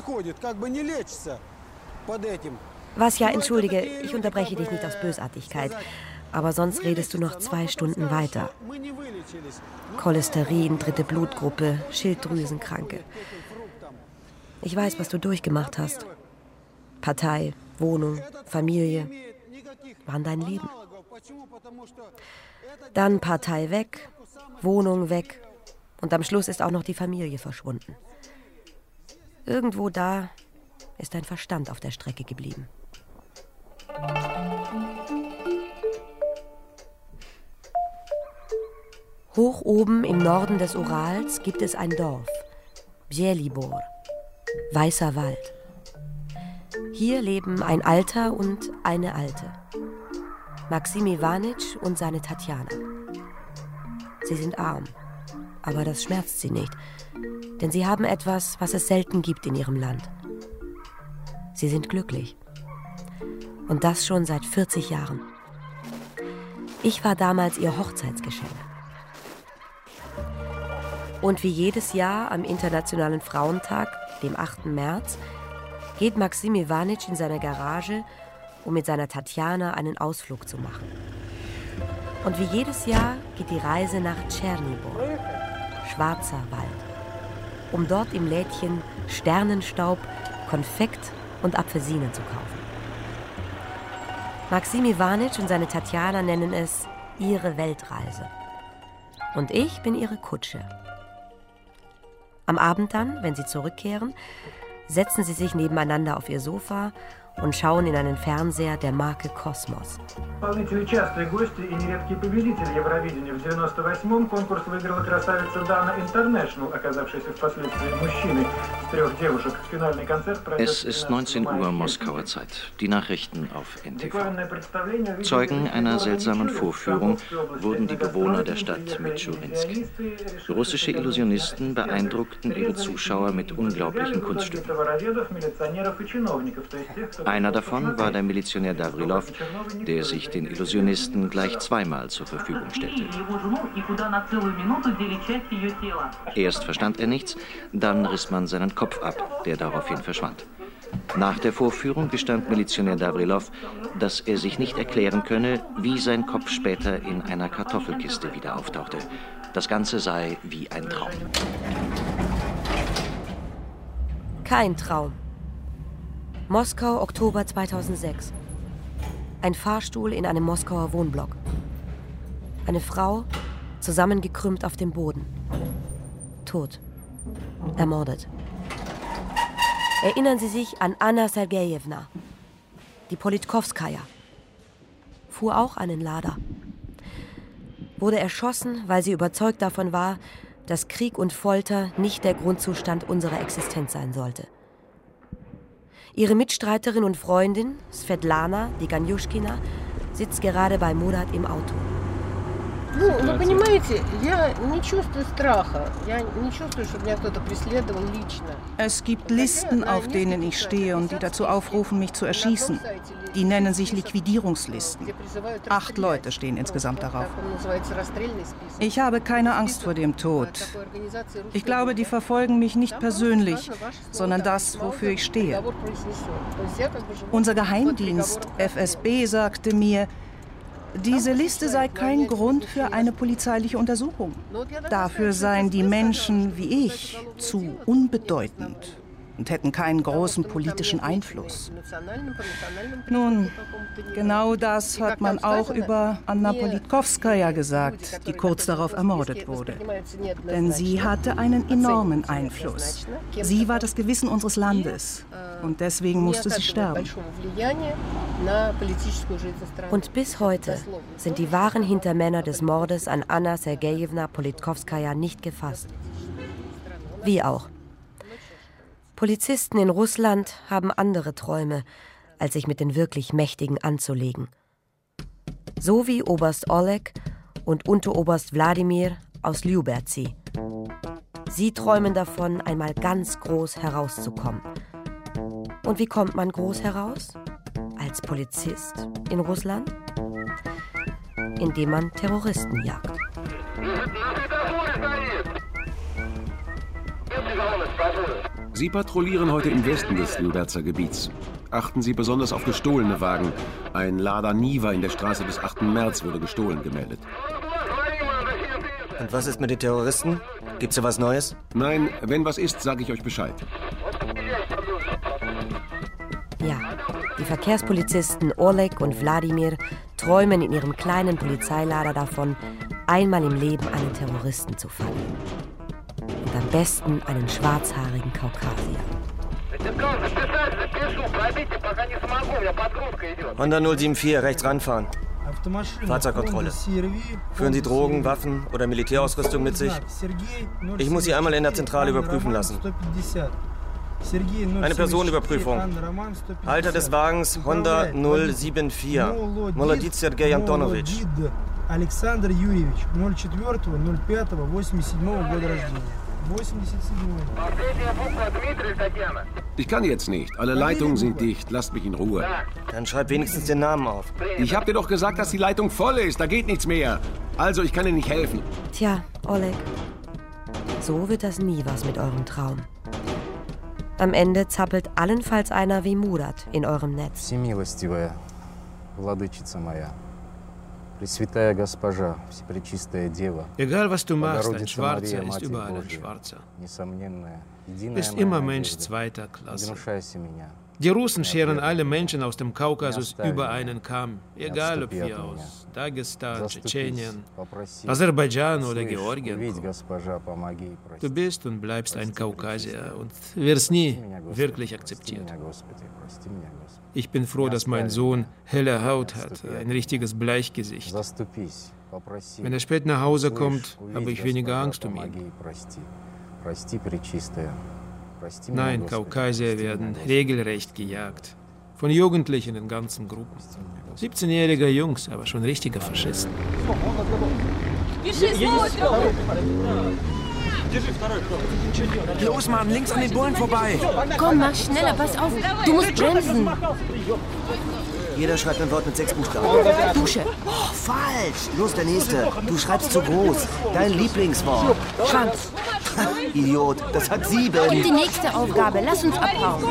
[SPEAKER 1] Vasja, entschuldige, ich unterbreche dich nicht aus Bösartigkeit. Aber sonst redest du noch 2 Stunden weiter. Cholesterin, 3. Blutgruppe, Schilddrüsenkranke. Ich weiß, was du durchgemacht hast. Partei, Wohnung, Familie waren dein Leben. Dann Partei weg, Wohnung weg und am Schluss ist auch noch die Familie verschwunden. Irgendwo da ist dein Verstand auf der Strecke geblieben. Hoch oben im Norden des Urals gibt es ein Dorf, Bjelibor, Weißer Wald. Hier leben ein Alter und eine Alte, Maxim Iwanitsch und seine Tatjana. Sie sind arm, aber das schmerzt sie nicht, denn sie haben etwas, was es selten gibt in ihrem Land. Sie sind glücklich. Und das schon seit 40 Jahren. Ich war damals ihr Hochzeitsgeschenk. Und wie jedes Jahr am Internationalen Frauentag, dem 8. März, geht Maxim Iwanitsch in seine Garage, um mit seiner Tatjana einen Ausflug zu machen. Und wie jedes Jahr geht die Reise nach Tschernibor, Schwarzer Wald, um dort im Lädchen Sternenstaub, Konfekt und Apfelsinen zu kaufen. Maxim Iwanitsch und seine Tatjana nennen es ihre Weltreise. Und ich bin ihre Kutsche. Am Abend dann, wenn sie zurückkehren, setzen sie sich nebeneinander auf ihr Sofa und schauen in einen Fernseher der Marke Kosmos.
[SPEAKER 9] Es ist 19 Uhr Moskauer Zeit. Die Nachrichten auf NTV. Zeugen einer seltsamen Vorführung wurden die Bewohner der Stadt Mitschurinsk. Russische Illusionisten beeindruckten ihre Zuschauer mit unglaublichen Kunststücken. Einer davon war der Milizionär Davrilov, der sich den Illusionisten gleich zweimal zur Verfügung stellte. Erst verstand er nichts, dann riss man seinen Kopf ab, der daraufhin verschwand. Nach der Vorführung gestand Milizionär Davrilov, dass er sich nicht erklären könne, wie sein Kopf später in einer Kartoffelkiste wieder auftauchte. Das Ganze sei wie ein Traum.
[SPEAKER 1] Kein Traum. Moskau, Oktober 2006. Ein Fahrstuhl in einem Moskauer Wohnblock. Eine Frau, zusammengekrümmt auf dem Boden. Tot. Ermordet. Erinnern Sie sich an Anna Sergejewna, die Politkowskaja. Fuhr auch einen Lader. Wurde erschossen, weil sie überzeugt davon war, dass Krieg und Folter nicht der Grundzustand unserer Existenz sein sollte. Ihre Mitstreiterin und Freundin, Svetlana Deganjuschkina, sitzt gerade bei Murat im Auto.
[SPEAKER 17] Вы понимаете, я не чувствую страха. Я не чувствую, что меня кто-то преследовал лично.
[SPEAKER 18] Es gibt Listen, auf denen ich stehe und die dazu aufrufen, mich zu erschießen. Die nennen sich Liquidierungslisten. 8 Leute stehen insgesamt darauf. Ich habe keine Angst vor dem Tod. Ich glaube, die verfolgen mich nicht persönlich, sondern das, wofür ich stehe. Unser Geheimdienst, FSB, sagte mir, diese Liste sei kein Grund für eine polizeiliche Untersuchung. Dafür seien die Menschen wie ich zu unbedeutend und hätten keinen großen politischen Einfluss. Nun, genau das hat man auch über Anna Politkowskaja gesagt, die kurz darauf ermordet wurde. Denn sie hatte einen enormen Einfluss. Sie war das Gewissen unseres Landes und deswegen musste sie sterben.
[SPEAKER 1] Und bis heute sind die wahren Hintermänner des Mordes an Anna Sergejewna Politkowskaja nicht gefasst. Wie auch. Polizisten in Russland haben andere Träume, als sich mit den wirklich Mächtigen anzulegen. So wie Oberst Oleg und Unteroberst Wladimir aus Lyubertsy. Sie träumen davon, einmal ganz groß herauszukommen. Und wie kommt man groß heraus? Als Polizist in Russland? Indem man Terroristen jagt.
[SPEAKER 3] Sie patrouillieren heute im Westen des Lyubertser Gebiets. Achten Sie besonders auf gestohlene Wagen. Ein Lada Niva in der Straße des 8. März wurde gestohlen gemeldet.
[SPEAKER 7] Und was ist mit den Terroristen? Gibt's hier was Neues?
[SPEAKER 3] Nein, wenn was ist, sage ich euch Bescheid.
[SPEAKER 1] Ja, die Verkehrspolizisten Oleg und Wladimir träumen in ihrem kleinen Polizeilader davon, einmal im Leben einen Terroristen zu fangen. Und am besten einen schwarzhaarigen Kaukasier.
[SPEAKER 7] Honda 074, rechts ranfahren. Fahrzeugkontrolle. Führen Sie Drogen, Waffen oder Militärausrüstung mit sich? Ich muss Sie einmal in der Zentrale überprüfen lassen. Eine Personenüberprüfung. Halter des Wagens Honda 074. Molodit Sergei Antonovich.
[SPEAKER 19] Alexander Юрьевич, 04.05.87 года рождения. 87.
[SPEAKER 3] Ich kann jetzt nicht. Alle Leitungen sind dicht. Lasst mich in Ruhe.
[SPEAKER 7] Dann schreib wenigstens den Namen auf.
[SPEAKER 3] Ich hab dir doch gesagt, dass die Leitung voll ist. Da geht nichts mehr. Also, ich kann dir nicht helfen.
[SPEAKER 1] Tja, Oleg, so wird das nie was mit eurem Traum. Am Ende zappelt allenfalls einer wie Murat in eurem Netz.
[SPEAKER 4] Всемилостивая владычица моя, Пресвятая Госпожа, Всепречистая Дева,
[SPEAKER 5] Egal was du machst, ein Schwarzer ist überall ein Schwarzer. Bist immer Mensch zweiter Klasse. Die Russen scheren alle Menschen aus dem Kaukasus über einen Kamm, egal ob wir aus Dagestan, Tschetschenien, Aserbaidschan oder Georgien kommen. Du bist und bleibst ein Kaukasier und wirst nie wirklich akzeptiert. Ich bin froh, dass mein Sohn helle Haut hat, ein richtiges Bleichgesicht. Wenn er spät nach Hause kommt, habe ich weniger Angst um ihn. Nein, Kaukasier werden regelrecht gejagt. Von Jugendlichen in ganzen Gruppen. 17-jährige Jungs, aber schon richtige Faschisten.
[SPEAKER 20] Los, Mann, links an den Bullen vorbei.
[SPEAKER 15] Komm, mach schneller, pass auf. Du musst bremsen.
[SPEAKER 7] Jeder schreibt ein Wort mit 6 Buchstaben.
[SPEAKER 15] Dusche.
[SPEAKER 7] Oh, falsch. Los, der nächste. Du schreibst zu groß. Dein Lieblingswort.
[SPEAKER 15] Schwanz.
[SPEAKER 7] Idiot, das hat 7.
[SPEAKER 15] Und die nächste Aufgabe. Lass uns abhauen.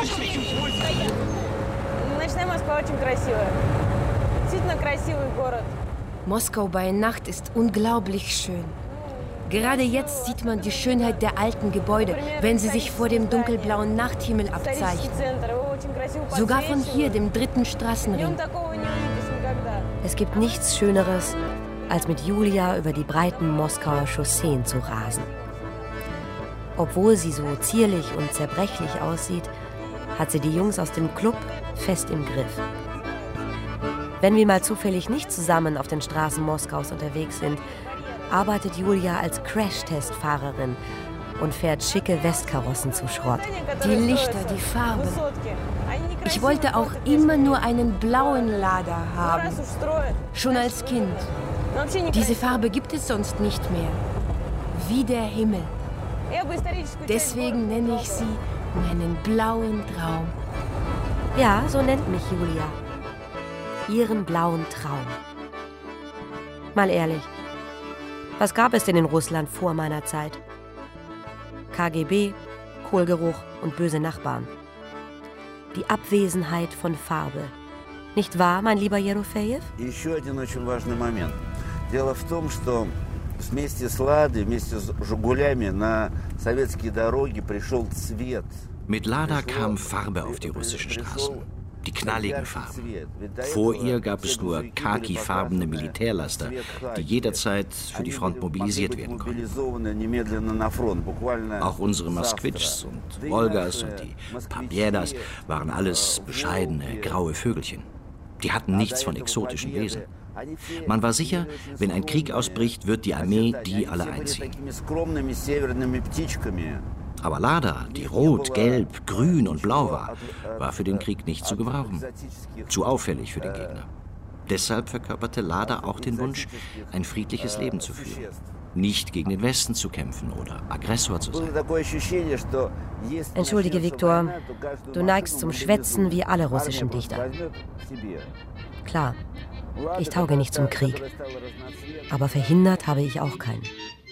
[SPEAKER 15] Moskau bei Nacht ist unglaublich schön. Gerade jetzt sieht man die Schönheit der alten Gebäude, wenn sie sich vor dem dunkelblauen Nachthimmel abzeichnen. Sogar von hier, dem 3. Straßenring.
[SPEAKER 1] Es gibt nichts Schöneres, als mit Julia über die breiten Moskauer Chausseen zu rasen. Obwohl sie so zierlich und zerbrechlich aussieht, hat sie die Jungs aus dem Club fest im Griff. Wenn wir mal zufällig nicht zusammen auf den Straßen Moskaus unterwegs sind, arbeitet Julia als Crash-Test-Fahrerin und fährt schicke Westkarossen zu Schrott.
[SPEAKER 15] Die Lichter, die Farben. Ich wollte auch immer nur einen blauen Lada haben. Schon als Kind. Diese Farbe gibt es sonst nicht mehr. Wie der Himmel. Deswegen nenne ich sie meinen blauen Traum.
[SPEAKER 1] Ja, so nennt mich Julia. Ihren blauen Traum. Mal ehrlich, was gab es denn in Russland vor meiner Zeit? KGB, Kohlgeruch und böse Nachbarn. Die Abwesenheit von Farbe. Nicht wahr, mein lieber Jerofejew?
[SPEAKER 10] Еще один очень важный момент. Дело в том, что вместе с Ладой, вместе с «Жигулями» на советские дороги пришел цвет.
[SPEAKER 9] Mit Lada kam Farbe auf die russischen Straßen. Die knalligen Farben. Vor ihr gab es nur khakifarbene Militärlaster, die jederzeit für die Front mobilisiert werden konnten. Auch unsere Moskwitschs und Wolgas und die Pabjedas waren alles bescheidene, graue Vögelchen. Die hatten nichts von exotischen Wesen. Man war sicher, wenn ein Krieg ausbricht, wird die Armee die alle einziehen. Aber Lada, die rot, gelb, grün und blau war für den Krieg nicht zu gebrauchen. Zu auffällig für den Gegner. Deshalb verkörperte Lada auch den Wunsch, ein friedliches Leben zu führen. Nicht gegen den Westen zu kämpfen oder Aggressor zu sein.
[SPEAKER 1] Entschuldige, Viktor, du neigst zum Schwätzen wie alle russischen Dichter. Klar, ich tauge nicht zum Krieg. Aber verhindert habe ich auch keinen.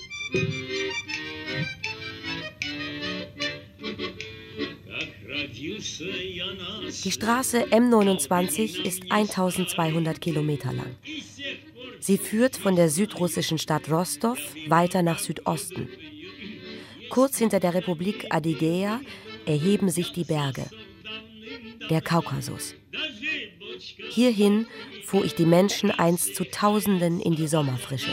[SPEAKER 1] Die Straße M29 ist 1200 Kilometer lang. Sie führt von der südrussischen Stadt Rostov weiter nach Südosten. Kurz hinter der Republik Adygea erheben sich die Berge. Der Kaukasus. Hierhin fuhr ich die Menschen einst zu Tausenden in die Sommerfrische.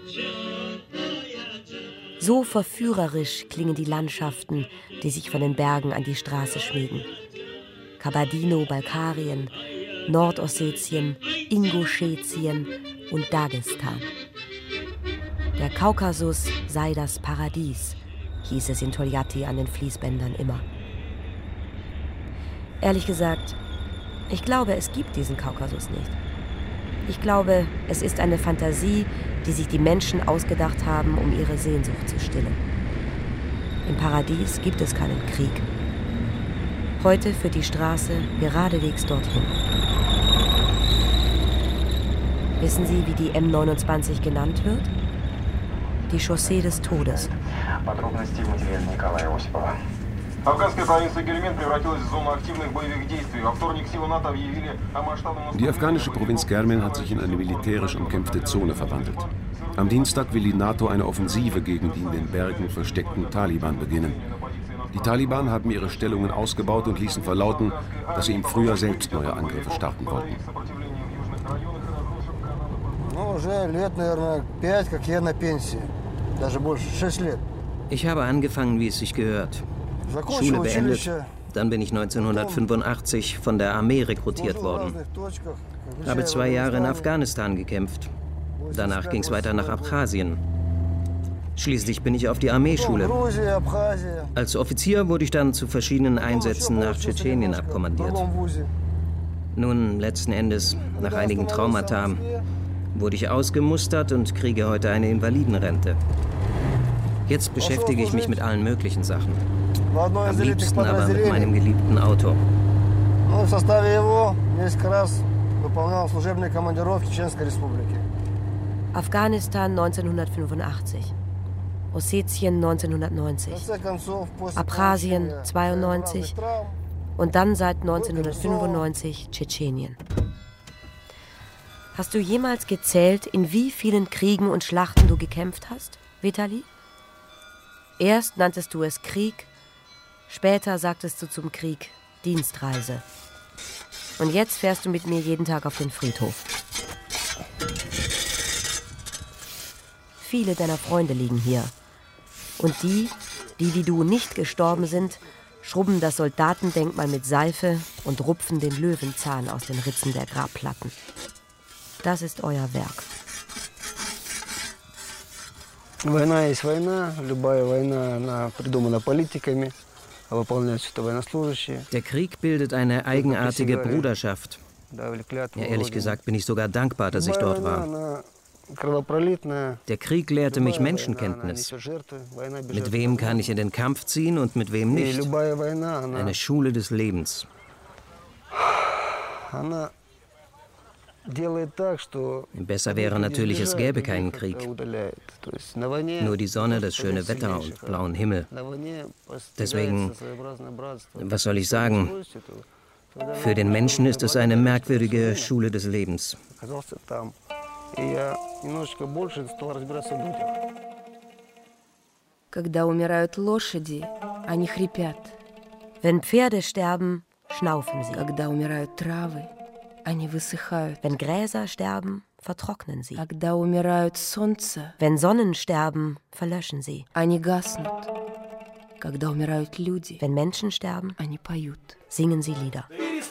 [SPEAKER 1] So verführerisch klingen die Landschaften, die sich von den Bergen an die Straße schmiegen. Kabardino-Balkarien, Nordossetien, Ingushetien und Dagestan. Der Kaukasus sei das Paradies, hieß es in Toljatti an den Fließbändern immer. Ehrlich gesagt, ich glaube, es gibt diesen Kaukasus nicht. Ich glaube, es ist eine Fantasie, die sich die Menschen ausgedacht haben, um ihre Sehnsucht zu stillen. Im Paradies gibt es keinen Krieg. Heute führt die Straße geradewegs dorthin. Wissen Sie, wie die M29 genannt wird? Die Chaussee des Todes.
[SPEAKER 3] Die afghanische Provinz Kermen hat sich in eine militärisch umkämpfte Zone verwandelt. Am Dienstag will die NATO eine Offensive gegen die in den Bergen versteckten Taliban beginnen. Die Taliban haben ihre Stellungen ausgebaut und ließen verlauten, dass sie im Frühjahr selbst neue Angriffe starten wollten.
[SPEAKER 11] Ich habe angefangen, wie es sich gehört. Schule beendet. Dann bin ich 1985 von der Armee rekrutiert worden. Habe 2 Jahre in Afghanistan gekämpft. Danach ging es weiter nach Abchasien. Schließlich bin ich auf die Armeeschule. Als Offizier wurde ich dann zu verschiedenen Einsätzen nach Tschetschenien abkommandiert. Nun, letzten Endes, nach einigen Traumata, wurde ich ausgemustert und kriege heute eine Invalidenrente. Jetzt beschäftige ich mich mit allen möglichen Sachen. Am liebsten aber mit meinem geliebten Auto.
[SPEAKER 1] Afghanistan 1985. Ossetien 1990. Abchasien 92. Und dann seit 1995 Tschetschenien. Hast du jemals gezählt, in wie vielen Kriegen und Schlachten du gekämpft hast, Vitali? Erst nanntest du es Krieg, später sagtest du zum Krieg Dienstreise. Und jetzt fährst du mit mir jeden Tag auf den Friedhof. Viele deiner Freunde liegen hier. Und die wie du nicht gestorben sind, schrubben das Soldatendenkmal mit Seife und rupfen den Löwenzahn aus den Ritzen der Grabplatten. Das ist euer Werk.
[SPEAKER 13] Война есть война, любая война, она придумана политиками, а выполняют это военнослужащие.
[SPEAKER 11] Der Krieg bildet eine eigenartige Bruderschaft. Ja, ehrlich gesagt bin ich sogar dankbar, dass ich dort war. Der Krieg lehrte mich Menschenkenntnis. Mit wem kann ich in den Kampf ziehen und mit wem nicht? Eine Schule des Lebens. Besser wäre natürlich, es gäbe keinen Krieg. Nur die Sonne, das schöne Wetter und blauen Himmel. Deswegen, was soll ich sagen? Für den Menschen ist es eine merkwürdige Schule des Lebens.
[SPEAKER 15] Когда умирают лошади, они хрипят.
[SPEAKER 1] Wenn Pferde sterben, schnaufen sie.
[SPEAKER 15] Когда умирают травы, они высыхают.
[SPEAKER 1] Wenn Gräser sterben, vertrocknen sie.
[SPEAKER 15] Когда умирают солнце,
[SPEAKER 1] wenn Sonnen sterben, verlöschen sie.
[SPEAKER 15] Они гаснут. Когда умирают люди,
[SPEAKER 1] wenn Menschen sterben,
[SPEAKER 15] они поют.
[SPEAKER 1] Singen sie Lieder.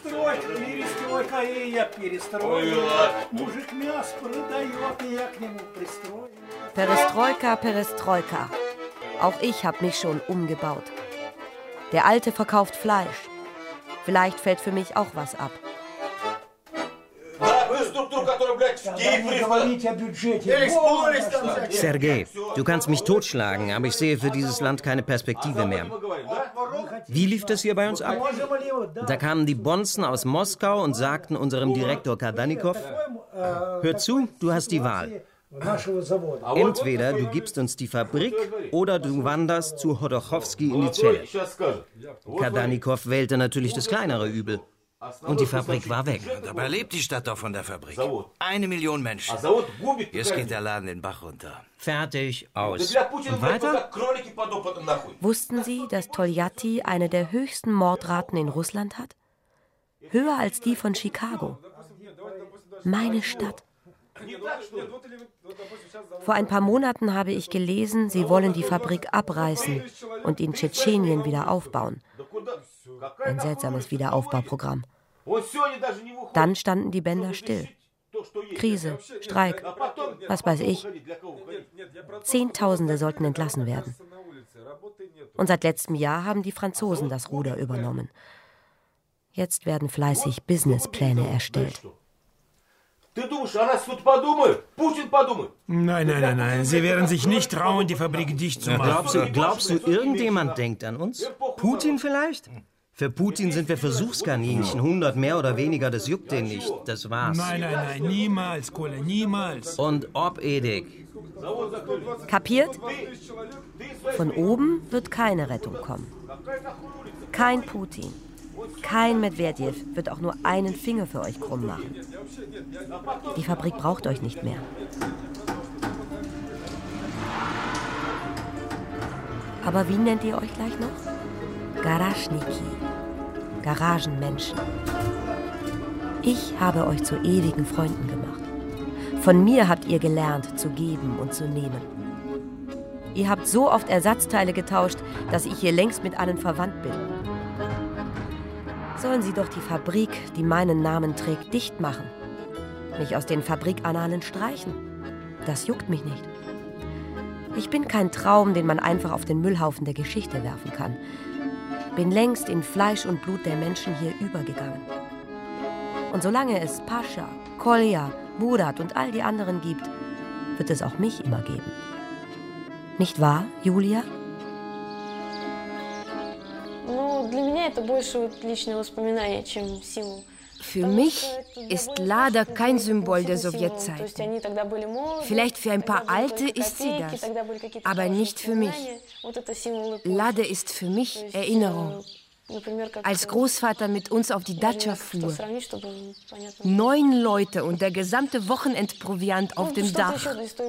[SPEAKER 1] Perestroika, Perestroika. Auch ich habe mich schon umgebaut. Der Alte verkauft Fleisch. Vielleicht fällt für mich auch was ab.
[SPEAKER 11] Sergei, du kannst mich totschlagen, aber ich sehe für dieses Land keine Perspektive mehr. Wie lief das hier bei uns ab? Da kamen die Bonzen aus Moskau und sagten unserem Direktor Kardanikow: Hör zu, du hast die Wahl. Entweder du gibst uns die Fabrik oder du wanderst zu Chodochowski in die Zelle. Kardanikow wählte natürlich das kleinere Übel. Und die Fabrik war weg.
[SPEAKER 9] Dabei lebt die Stadt doch von der Fabrik. 1 Million Menschen. Jetzt geht der Laden den Bach runter.
[SPEAKER 11] Fertig, aus. Und weiter?
[SPEAKER 1] Wussten Sie, dass Toljatti eine der höchsten Mordraten in Russland hat? Höher als die von Chicago. Meine Stadt. Vor ein paar Monaten habe ich gelesen, sie wollen die Fabrik abreißen und in Tschetschenien wieder aufbauen. Ein seltsames Wiederaufbauprogramm. Dann standen die Bänder still. Krise, Streik, was weiß ich. Zehntausende sollten entlassen werden. Und seit letztem Jahr haben die Franzosen das Ruder übernommen. Jetzt werden fleißig Businesspläne erstellt.
[SPEAKER 5] Nein. Sie werden sich nicht trauen, die Fabrik dicht zu machen.
[SPEAKER 11] Glaubst du, irgendjemand denkt an uns? Putin vielleicht? Für Putin sind wir Versuchskaninchen. 100 mehr oder weniger, das juckt den nicht. Das war's.
[SPEAKER 5] Nein, niemals, Kohle, niemals.
[SPEAKER 11] Und ob, Edik?
[SPEAKER 1] Kapiert? Von oben wird keine Rettung kommen. Kein Putin, kein Medvedev wird auch nur einen Finger für euch krumm machen. Die Fabrik braucht euch nicht mehr. Aber wie nennt ihr euch gleich noch? Garaschniki, Garagenmenschen. Ich habe euch zu ewigen Freunden gemacht. Von mir habt ihr gelernt, zu geben und zu nehmen. Ihr habt so oft Ersatzteile getauscht, dass ich hier längst mit allen verwandt bin. Sollen sie doch die Fabrik, die meinen Namen trägt, dicht machen. Mich aus den Fabrikannalen streichen. Das juckt mich nicht. Ich bin kein Traum, den man einfach auf den Müllhaufen der Geschichte werfen kann. Bin längst in Fleisch und Blut der Menschen hier übergegangen. Und solange es Pascha, Kolja, Murat und all die anderen gibt, wird es auch mich immer geben. Nicht wahr, Julia?
[SPEAKER 15] Für mich ist Lada kein Symbol der Sowjetzeit. Vielleicht für ein paar Alte ist sie das, aber nicht für mich. Lada ist für mich Erinnerung. Als Großvater mit uns auf die Datscha fuhr. 9 Leute und der gesamte Wochenendproviant auf dem Dach.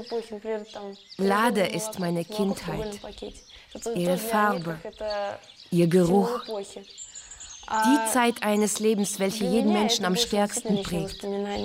[SPEAKER 15] Lada ist meine Kindheit. Ihre Farbe, ihr Geruch. Die Zeit eines Lebens, welche jeden Menschen am stärksten prägt.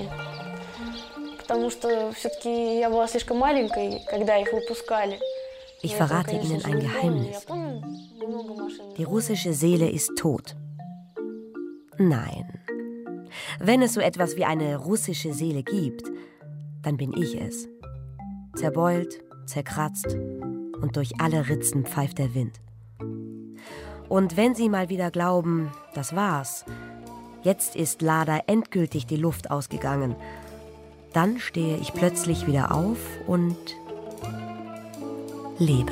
[SPEAKER 1] Ich verrate Ihnen ein Geheimnis. Die russische Seele ist tot. Nein. Wenn es so etwas wie eine russische Seele gibt, dann bin ich es. Zerbeult, zerkratzt und durch alle Ritzen pfeift der Wind. Und wenn Sie mal wieder glauben, das war's, jetzt ist Lada endgültig die Luft ausgegangen, dann stehe ich plötzlich wieder auf und lebe.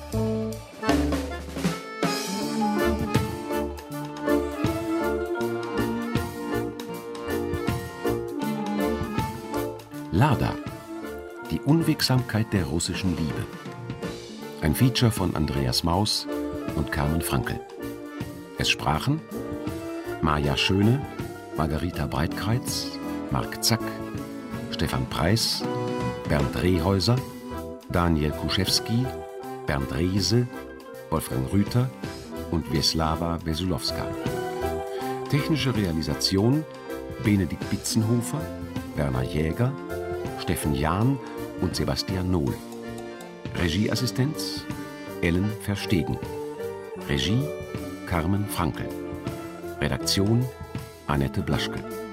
[SPEAKER 3] Lada, die Unwegsamkeit der russischen Liebe. Ein Feature von Andreas Maus und Carmen Frankl. Es sprachen Maja Schöne, Margarita Breitkreitz, Marc Zack, Stefan Preis, Bernd Rehäuser, Daniel Kuschewski, Bernd Riese, Wolfgang Rüther und Wieslawa Wesulowska. Technische Realisation Benedikt Bitzenhofer, Werner Jäger, Steffen Jahn und Sebastian Nohl. Regieassistenz Ellen Verstegen. Regie Carmen Frankl. Redaktion Annette Blaschke.